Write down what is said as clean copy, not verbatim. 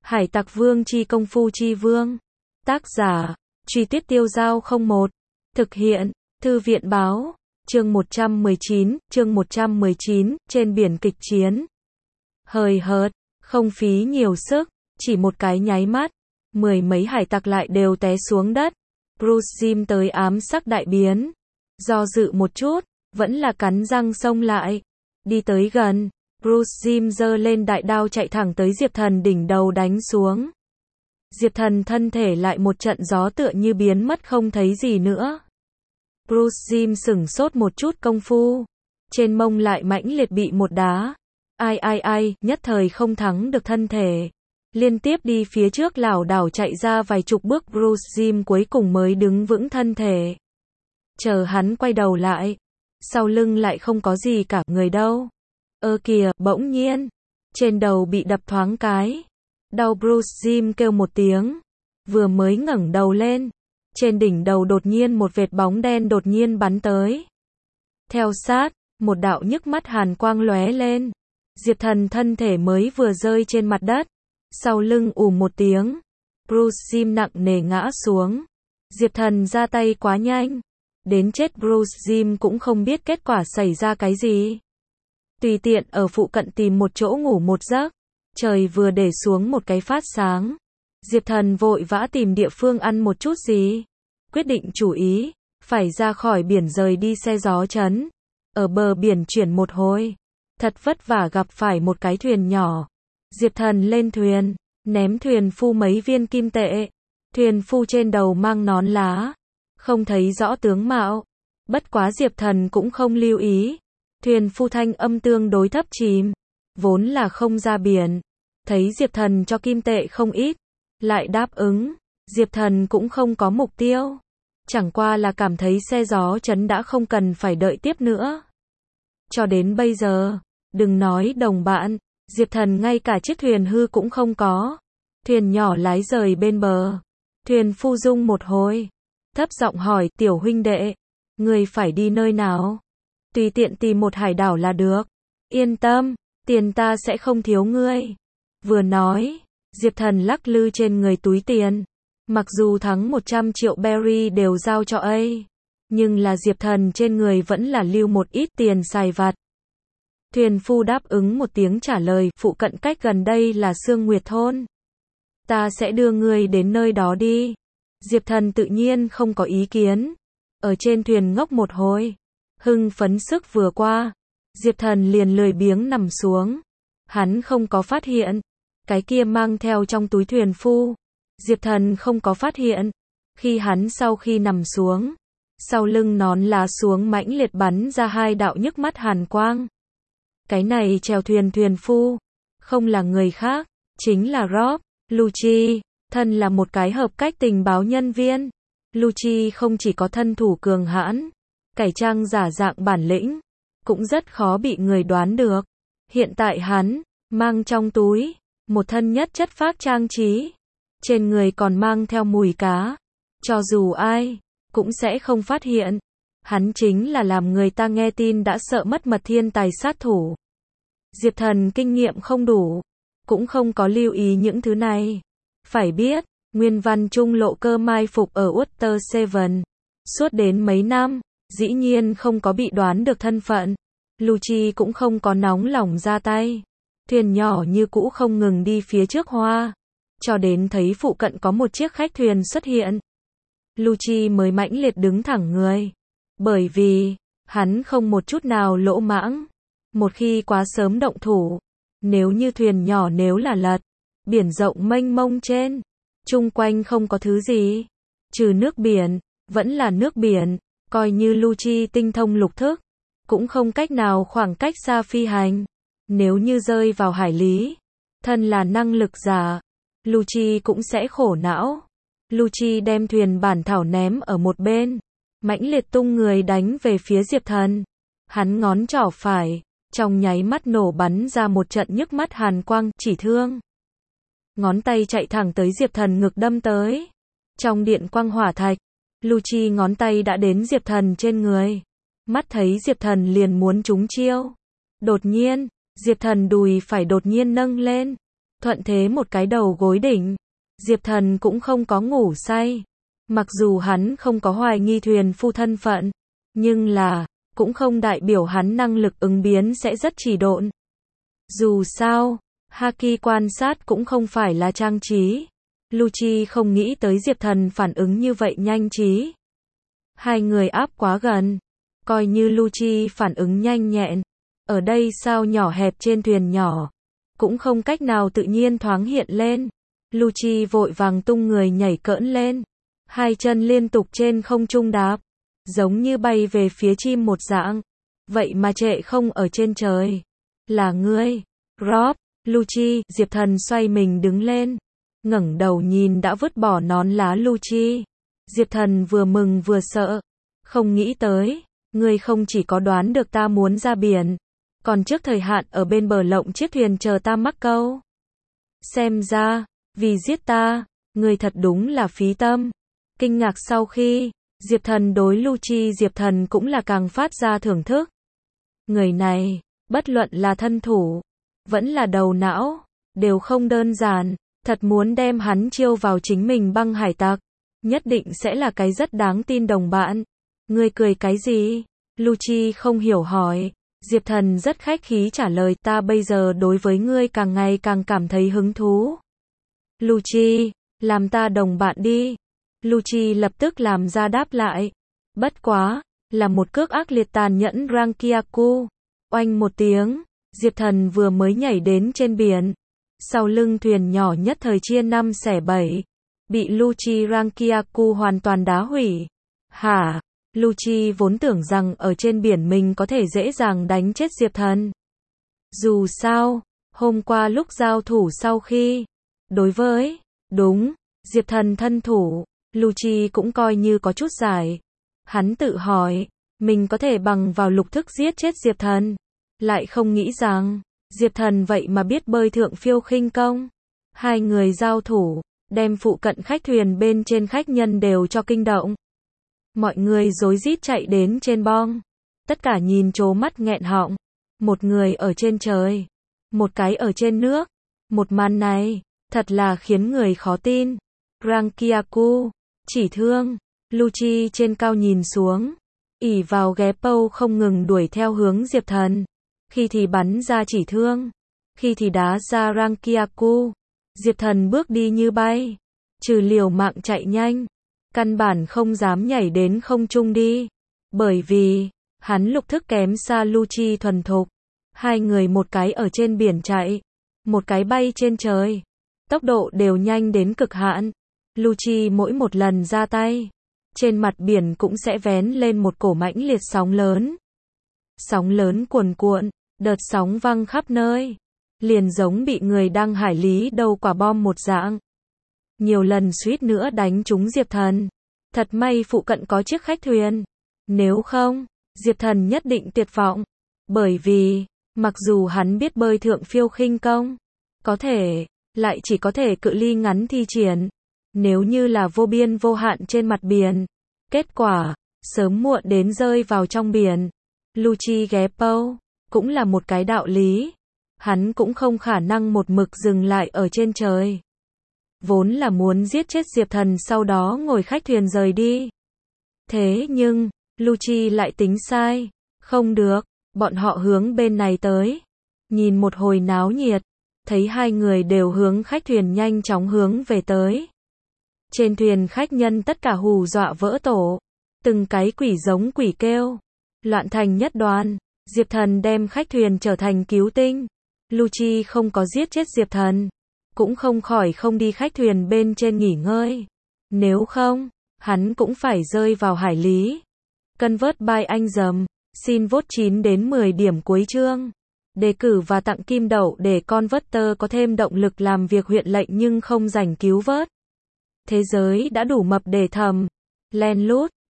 Hải Tặc Vương chi công phu chi vương. Tác giả, Truy Tuyết Tiêu Giao 01. Thực hiện, Thư viện báo. Chương 119, trên biển kịch chiến. Hời hợt, không phí nhiều sức, chỉ một cái nháy mắt, mười mấy hải tặc lại đều té xuống đất. Bruce Jim tới ám sắc đại biến. Do dự một chút, vẫn là cắn răng xông lại. Đi tới gần, Bruce Jim giơ lên đại đao chạy thẳng tới Diệp Thần đỉnh đầu đánh xuống. Diệp Thần thân thể lại một trận gió tựa như biến mất không thấy gì nữa. Bruce Jim sửng sốt một chút công phu. Trên mông lại mãnh liệt bị một đá. Ai, nhất thời không thắng được thân thể. Liên tiếp đi phía trước lảo đảo chạy ra vài chục bước, Bruce Jim cuối cùng mới đứng vững thân thể. Chờ hắn quay đầu lại, sau lưng lại không có gì cả người đâu. Kìa, bỗng nhiên, trên đầu bị đập thoáng cái. Đau, Bruce Jim kêu một tiếng. Vừa mới ngẩng đầu lên, trên đỉnh đầu đột nhiên một vệt bóng đen đột nhiên bắn tới. Theo sát, một đạo nhức mắt hàn quang lóe lên. Diệp Thần thân thể mới vừa rơi trên mặt đất, sau lưng một tiếng, Bruce Jim nặng nề ngã xuống. Diệp Thần ra tay quá nhanh, đến chết Bruce Jim cũng không biết kết quả xảy ra cái gì. Tùy tiện ở phụ cận tìm một chỗ ngủ một giấc, trời vừa để xuống một cái phát sáng. Diệp Thần vội vã tìm địa phương ăn một chút gì. Quyết định chủ ý, phải ra khỏi biển rời đi xe gió chấn. Ở bờ biển chuyển một hồi, thật vất vả gặp phải một cái thuyền nhỏ. Diệp Thần lên thuyền, ném thuyền phu mấy viên kim tệ. Thuyền phu trên đầu mang nón lá, không thấy rõ tướng mạo. Bất quá Diệp Thần cũng không lưu ý. Thuyền phu thanh âm tương đối thấp chìm, vốn là không ra biển. Thấy Diệp Thần cho kim tệ không ít, lại đáp ứng. Diệp Thần cũng không có mục tiêu, chẳng qua là cảm thấy xe gió chấn đã không cần phải đợi tiếp nữa. Cho đến bây giờ, đừng nói đồng bạn, Diệp Thần ngay cả chiếc thuyền hư cũng không có. Thuyền nhỏ lái rời bên bờ. Thuyền phu rung một hồi, thấp giọng hỏi, tiểu huynh đệ, người phải đi nơi nào? Tùy tiện tìm một hải đảo là được. Yên tâm, tiền ta sẽ không thiếu ngươi. Vừa nói, Diệp Thần lắc lư trên người túi tiền. Mặc dù thắng 100 triệu berry đều giao cho nhưng là Diệp Thần trên người vẫn là lưu một ít tiền xài vặt. Thuyền phu đáp ứng một tiếng trả lời, phụ cận cách gần đây là Sương Nguyệt Thôn. Ta sẽ đưa ngươi đến nơi đó đi. Diệp Thần tự nhiên không có ý kiến. Ở trên thuyền ngốc một hồi, hưng phấn sức vừa qua, Diệp Thần liền lười biếng nằm xuống. Hắn không có phát hiện cái kia mang theo trong túi thuyền phu. Diệp Thần không có phát hiện, khi hắn sau khi nằm xuống, sau lưng nón lá xuống mãnh liệt bắn ra hai đạo nhức mắt hàn quang. Cái này chèo thuyền phu, không là người khác, chính là Rob Lucci. Thân là một cái hợp cách tình báo nhân viên, Lucci không chỉ có thân thủ cường hãn, cải trang giả dạng bản lĩnh, cũng rất khó bị người đoán được. Hiện tại hắn mang trong túi một thân nhất chất phác trang trí, trên người còn mang theo mùi cá, cho dù ai cũng sẽ không phát hiện. Hắn chính là làm người ta nghe tin đã sợ mất mật thiên tài sát thủ. Diệp Thần kinh nghiệm không đủ, cũng không có lưu ý những thứ này. Phải biết, Nguyên Văn Trung lộ cơ mai phục ở Water Seven suốt đến mấy năm, dĩ nhiên không có bị đoán được thân phận. Lucci cũng không có nóng lòng ra tay. Thuyền nhỏ như cũ không ngừng đi phía trước hoa, cho đến thấy phụ cận có một chiếc khách thuyền xuất hiện. Lucci mới mãnh liệt đứng thẳng người, bởi vì hắn không một chút nào lỗ mãng. Một khi quá sớm động thủ, nếu như thuyền nhỏ nếu là lật, biển rộng mênh mông trên, chung quanh không có thứ gì, trừ nước biển, vẫn là nước biển. Coi như Lucci tinh thông lục thức, cũng không cách nào khoảng cách xa phi hành. Nếu như rơi vào hải lý, thân là năng lực giả, Lucci cũng sẽ khổ não. Lucci đem thuyền bản thảo ném ở một bên, mãnh liệt tung người đánh về phía Diệp Thần. Hắn ngón trỏ phải, trong nháy mắt nổ bắn ra một trận nhức mắt hàn quang, chỉ thương. Ngón tay chạy thẳng tới Diệp Thần ngực đâm tới. Trong điện quang hỏa thạch, Lucci ngón tay đã đến Diệp Thần trên người. Mắt thấy Diệp Thần liền muốn trúng chiêu. Đột nhiên, Diệp Thần đùi phải đột nhiên nâng lên. thuận thế một cái đầu gối đỉnh. Diệp Thần cũng không có ngủ say. Mặc dù hắn không có hoài nghi thuyền phu thân phận, nhưng là, cũng không đại biểu hắn năng lực ứng biến sẽ rất trì độn. Dù sao, Haki quan sát cũng không phải là trang trí. Lucci không nghĩ tới Diệp Thần phản ứng như vậy nhanh trí. Hai người áp quá gần. Coi như Lucci phản ứng nhanh nhẹn. Ở đây sao nhỏ hẹp trên thuyền nhỏ. Cũng không cách nào tự nhiên thoáng hiện lên. Lucci vội vàng tung người nhảy cỡn lên. Hai chân liên tục trên không trung đạp. Giống như bay về phía chim một dạng. Vậy mà trệ không ở trên trời. Là ngươi, Rob, Lucci. Diệp Thần xoay mình đứng lên. Ngẩng đầu nhìn đã vứt bỏ nón lá Lucci. Diệp Thần vừa mừng vừa sợ. Không nghĩ tới, ngươi không chỉ có đoán được ta muốn ra biển, còn trước thời hạn ở bên bờ lộng chiếc thuyền chờ ta mắc câu. Xem ra, vì giết ta, ngươi thật đúng là phí tâm. Kinh ngạc sau khi, Diệp Thần đối Lucci Diệp Thần cũng là càng phát ra thưởng thức. Người này, bất luận là thân thủ, vẫn là đầu não, đều không đơn giản. Thật muốn đem hắn chiêu vào chính mình băng hải tặc, nhất định sẽ là cái rất đáng tin đồng bạn. Ngươi cười cái gì? Lucci không hiểu hỏi. Diệp Thần rất khách khí trả lời, ta bây giờ đối với ngươi càng ngày càng cảm thấy hứng thú. Lucci, làm ta đồng bạn đi. Lucci lập tức làm ra đáp lại. Bất quá, là một cước ác liệt tàn nhẫn Rankiaku. Oanh một tiếng, Diệp Thần vừa mới nhảy đến trên biển. Sau lưng thuyền nhỏ nhất thời chia 5 xẻ 7. Bị Lucci Rankiaku hoàn toàn đá hủy. Hả? Lucci vốn tưởng rằng ở trên biển mình có thể dễ dàng đánh chết Diệp Thần. Dù sao, hôm qua lúc giao thủ sau khi, đối với, đúng, Diệp Thần thân thủ, Lucci cũng coi như có chút giải. Hắn tự hỏi, mình có thể bằng vào lục thức giết chết Diệp Thần. Lại không nghĩ rằng, Diệp Thần vậy mà biết bơi thượng phiêu khinh công. Hai người giao thủ, đem phụ cận khách thuyền bên trên khách nhân đều cho kinh động. Mọi người rối rít chạy đến trên bong. Tất cả nhìn trố mắt nghẹn họng. Một người ở trên trời, một cái ở trên nước. Một màn này, thật là khiến người khó tin. Rankiaku, chỉ thương, Lucci trên cao nhìn xuống. Ỉ vào ghé pâu không ngừng đuổi theo hướng Diệp Thần. Khi thì bắn ra chỉ thương, khi thì đá ra Rankiaku. Diệp Thần bước đi như bay, trừ liều mạng chạy nhanh, căn bản không dám nhảy đến không trung đi, bởi vì hắn lục thức kém xa Lucci thuần thục. Hai người một cái ở trên biển chạy, một cái bay trên trời, tốc độ đều nhanh đến cực hạn. Lucci mỗi một lần ra tay, trên mặt biển cũng sẽ vén lên một cổ mãnh liệt sóng lớn. Sóng lớn cuồn cuộn, đợt sóng văng khắp nơi, liền giống bị người đang hải lý đầu quả bom một dạng. Nhiều lần suýt nữa đánh trúng Diệp Thần. Thật may phụ cận có chiếc khách thuyền. Nếu không, Diệp Thần nhất định tuyệt vọng. Bởi vì, mặc dù hắn biết bơi thượng phiêu khinh công, có thể, lại chỉ có thể cự ly ngắn thi triển. Nếu như là vô biên vô hạn trên mặt biển, kết quả, sớm muộn đến rơi vào trong biển. Lucci ghé pâu, cũng là một cái đạo lý. Hắn cũng không khả năng một mực dừng lại ở trên trời. Vốn là muốn giết chết Diệp Thần sau đó ngồi khách thuyền rời đi. Thế nhưng, Lucci lại tính sai. Không được, bọn họ hướng bên này tới. Nhìn một hồi náo nhiệt, thấy hai người đều hướng khách thuyền nhanh chóng hướng về tới. Trên thuyền khách nhân tất cả hù dọa vỡ tổ. Từng cái quỷ giống quỷ kêu. Loạn thành nhất đoàn. Diệp Thần đem khách thuyền trở thành cứu tinh. Lucci không có giết chết Diệp Thần, cũng không khỏi không đi khách thuyền bên trên nghỉ ngơi. Nếu không, hắn cũng phải rơi vào hải lý. Convert by anh dầm, xin vote 9 đến 10 điểm cuối chương. Đề cử và tặng kim đậu để Converter có thêm động lực làm việc huyện lệnh nhưng không rảnh cứu vớt. Thế giới đã đủ mập để thầm. Len lút.